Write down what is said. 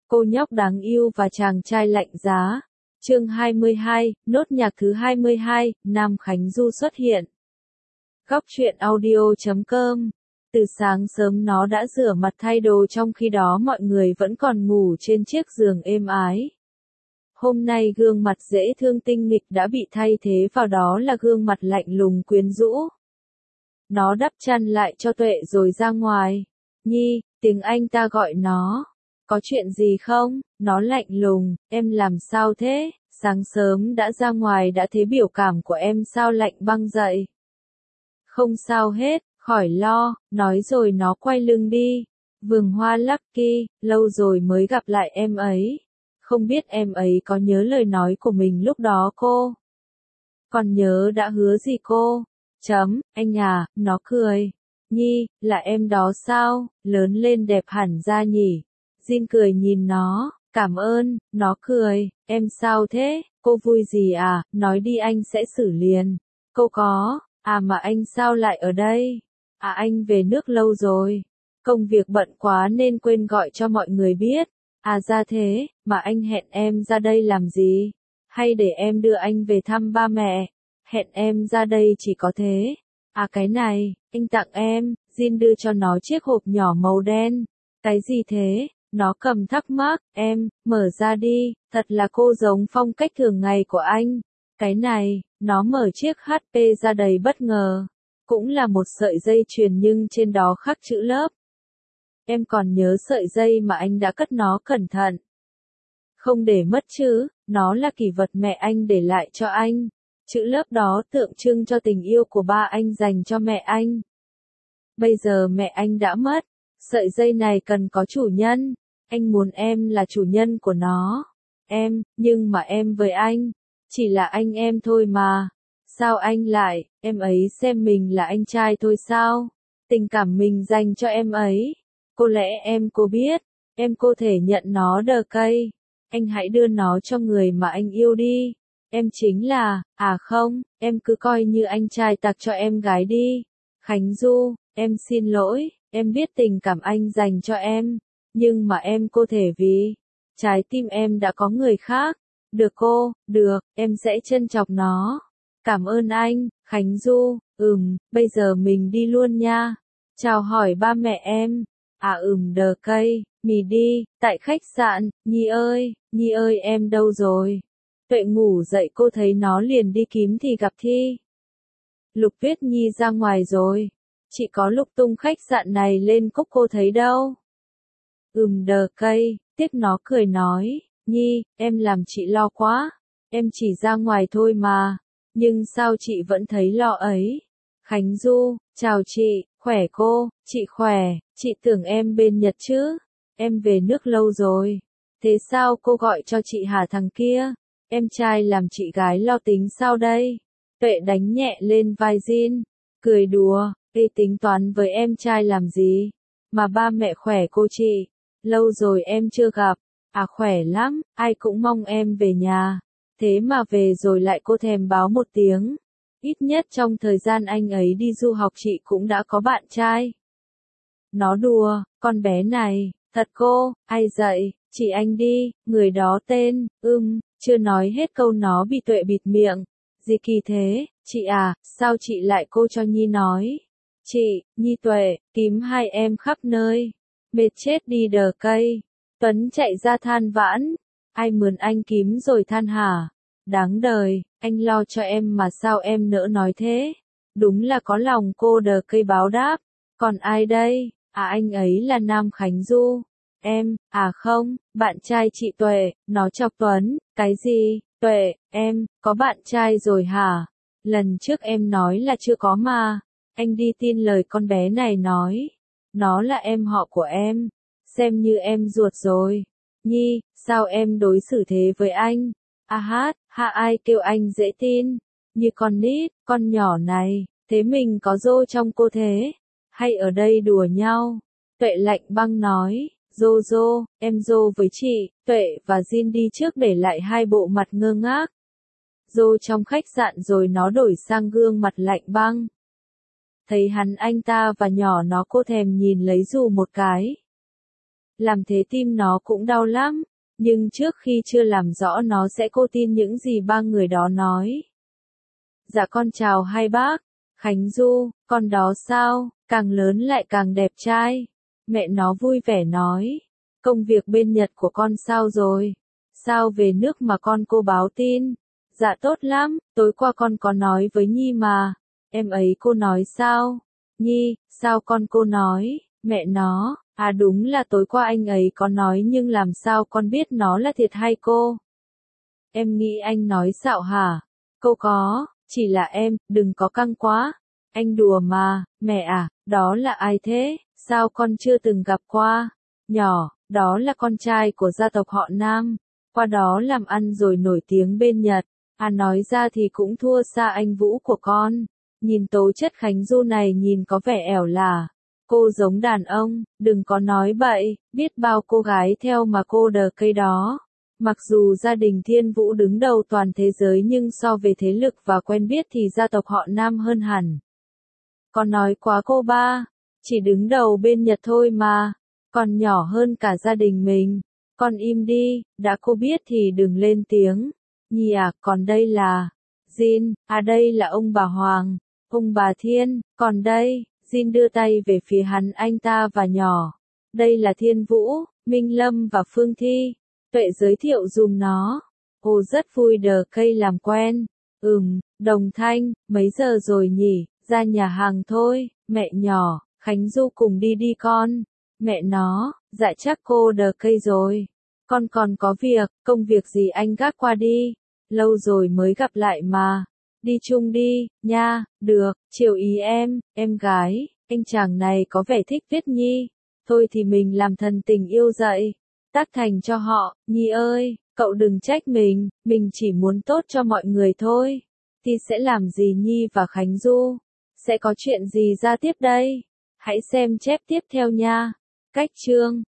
Cô nhóc đáng yêu và chàng trai lạnh giá. Chương 22, nốt nhạc thứ 22, Nam Khánh Du xuất hiện. Góc truyện audio.com. Từ sáng sớm nó đã rửa mặt thay đồ trong khi đó mọi người vẫn còn ngủ trên chiếc giường êm ái. Hôm nay gương mặt dễ thương tinh nghịch đã bị thay thế vào đó là gương mặt lạnh lùng quyến rũ. Nó đắp chăn lại cho Tuệ rồi ra ngoài. Nhi, tiếng anh ta gọi nó. Có chuyện gì không? Nó lạnh lùng, em làm sao thế? Sáng sớm đã ra ngoài đã thấy biểu cảm của em sao lạnh băng vậy? Không sao hết, khỏi lo, nói rồi nó quay lưng đi. Vườn hoa Lucky, lâu rồi mới gặp lại em ấy. Không biết em ấy có nhớ lời nói của mình lúc đó cô? Còn nhớ đã hứa gì cô? Anh à, nó cười. Nhi, là em đó sao? Lớn lên đẹp hẳn ra nhỉ? Jin cười nhìn nó, cảm ơn, nó cười, em sao thế, cô vui gì à, nói đi anh sẽ xử liền. Cô có, mà anh sao lại ở đây? Anh về nước lâu rồi. Công việc bận quá nên quên gọi cho mọi người biết. Ra thế, mà anh hẹn em ra đây làm gì? Hay để em đưa anh về thăm ba mẹ? Hẹn em ra đây chỉ có thế. Cái này, anh tặng em, Jin đưa cho nó chiếc hộp nhỏ màu đen. Cái gì thế? Nó cầm thắc mắc, em, mở ra đi, thật là cô giống phong cách thường ngày của anh. Cái này, nó mở chiếc HP ra đầy bất ngờ. Cũng là một sợi dây chuyền nhưng trên đó khắc chữ lớp. Em còn nhớ sợi dây mà anh đã cất nó cẩn thận. Không để mất chứ, nó là kỷ vật mẹ anh để lại cho anh. Chữ lớp đó tượng trưng cho tình yêu của ba anh dành cho mẹ anh. Bây giờ mẹ anh đã mất. Sợi dây này cần có chủ nhân. Anh muốn em là chủ nhân của nó. Nhưng mà em với anh, chỉ là anh em thôi mà. Sao anh lại, em ấy xem mình là anh trai thôi sao? Tình cảm mình dành cho em ấy. Có lẽ cô biết, cô thể nhận nó đờ cây. Anh hãy đưa nó cho người mà anh yêu đi. Em chính là, không, em cứ coi như anh trai tặng cho em gái đi. Khánh Du, em xin lỗi, em biết tình cảm anh dành cho em. Nhưng mà em có thể vì trái tim em đã có người khác. Được cô, được, em sẽ trân trọng nó. Cảm ơn anh, Khánh Du, bây giờ mình đi luôn nha. Chào hỏi ba mẹ em. Đờ cây, mì đi, tại khách sạn, Nhi ơi em đâu rồi? Tuệ ngủ dậy cô thấy nó liền đi kiếm thì gặp Thi. Lục Tuyết Nhi ra ngoài rồi. Chị có lục tung khách sạn này lên cốc cô thấy đâu. Đờ cây, tiếp nó cười nói, Nhi, em làm chị lo quá. Em chỉ ra ngoài thôi mà. Nhưng sao chị vẫn thấy lo ấy? Khánh Du, chào chị, khỏe cô, chị khỏe, chị tưởng em bên Nhật chứ. Em về nước lâu rồi. Thế sao cô gọi cho chị hả thằng kia? Em trai làm chị gái lo tính sao đây? Tuệ đánh nhẹ lên vai Jin, cười đùa, tính toán với em trai làm gì? Mà ba mẹ khỏe cô chị? Lâu rồi em chưa gặp. Khỏe lắm, ai cũng mong em về nhà. Thế mà về rồi lại cô thèm báo một tiếng. Ít nhất trong thời gian anh ấy đi du học chị cũng đã có bạn trai. Nó đùa, con bé này, thật cô, ai dạy, chị anh đi, người đó tên, chưa nói hết câu nó bị Tuệ bịt miệng. Gì kỳ thế, chị sao chị lại cô cho Nhi nói? Chị, Nhi Tuệ, kiếm hai em khắp nơi. Mệt chết đi đờ cây. Tuấn chạy ra than vãn. Ai mướn anh kiếm rồi than hả? Đáng đời, anh lo cho em mà sao em nỡ nói thế? Đúng là có lòng cô đờ cây báo đáp. Còn ai đây? Anh ấy là Nam Khánh Du. Em, không, bạn trai chị Tuệ, nó chọc Tuấn, cái gì? Tuệ, em, có bạn trai rồi hả? Lần trước em nói là chưa có mà. Anh đi tin lời con bé này nói. Nó là em họ của em. Xem như em ruột rồi. Nhi, sao em đối xử thế với anh? Ai kêu anh dễ tin? Như con nít, con nhỏ này, thế mình có dô trong cô thế? Hay ở đây đùa nhau? Tuệ lạnh băng nói, dô, em dô với chị. Tuệ và Jin đi trước để lại hai bộ mặt ngơ ngác. Dô trong khách sạn rồi nó đổi sang gương mặt lạnh băng. Thấy hắn anh ta và nhỏ nó cô thèm nhìn lấy dù một cái. làm thế tim nó cũng đau lắm, nhưng trước khi chưa làm rõ nó sẽ cô tin những gì ba người đó nói. Dạ con chào hai bác, Khánh Du, con đó sao, càng lớn lại càng đẹp trai. Mẹ nó vui vẻ nói, công việc bên Nhật của con sao rồi? Sao về nước mà con cô báo tin? Dạ tốt lắm, tối qua con có nói với Nhi mà. Em ấy cô nói sao? Nhi, sao con cô nói? Mẹ nó, à đúng là tối qua anh ấy có nói nhưng làm sao con biết nó là thiệt hay cô? Em nghĩ anh nói xạo hả? Cô có, chỉ là em, đừng có căng quá. Anh đùa mà, mẹ à, đó là ai thế? Sao con chưa từng gặp qua? Nhỏ, đó là con trai của gia tộc họ Nam. Qua đó làm ăn rồi nổi tiếng bên Nhật. À nói ra thì cũng thua xa anh Vũ của con. Nhìn tố chất Khánh Du này nhìn có vẻ ẻo lả. Cô giống đàn ông, đừng có nói bậy, biết bao cô gái theo mà cô đờ cây đó. Mặc dù gia đình Thiên Vũ đứng đầu toàn thế giới nhưng so về thế lực và quen biết thì gia tộc họ Nam hơn hẳn. Con nói quá cô ba, chỉ đứng đầu bên Nhật thôi mà, còn nhỏ hơn cả gia đình mình. Con im đi, đã cô biết thì đừng lên tiếng. Nhi à, còn đây là Jin, à đây là ông bà Hoàng, ông bà Thiên, còn đây, Jin đưa tay về phía hắn anh ta và nhỏ. Đây là Thiên Vũ, Minh Lâm và Phương Thi. Tuệ giới thiệu dùm nó. Cô rất vui đờ cây làm quen. Đồng Thanh, mấy giờ rồi nhỉ, ra nhà hàng thôi, mẹ nhỏ, Khánh Du cùng đi đi con. Mẹ nó, dạ chắc cô đờ cây rồi. Con còn có việc, công việc gì anh gác qua đi. Lâu rồi mới gặp lại mà. Đi chung đi, nha, được, chiều ý em gái, anh chàng này có vẻ thích viết Nhi. Thôi thì mình làm thần tình yêu dậy. Tác thành cho họ, Nhi ơi, cậu đừng trách mình chỉ muốn tốt cho mọi người thôi. Thì sẽ làm gì Nhi và Khánh Du? Sẽ có chuyện gì ra tiếp đây? Hãy xem chép tiếp theo nha. Cách chương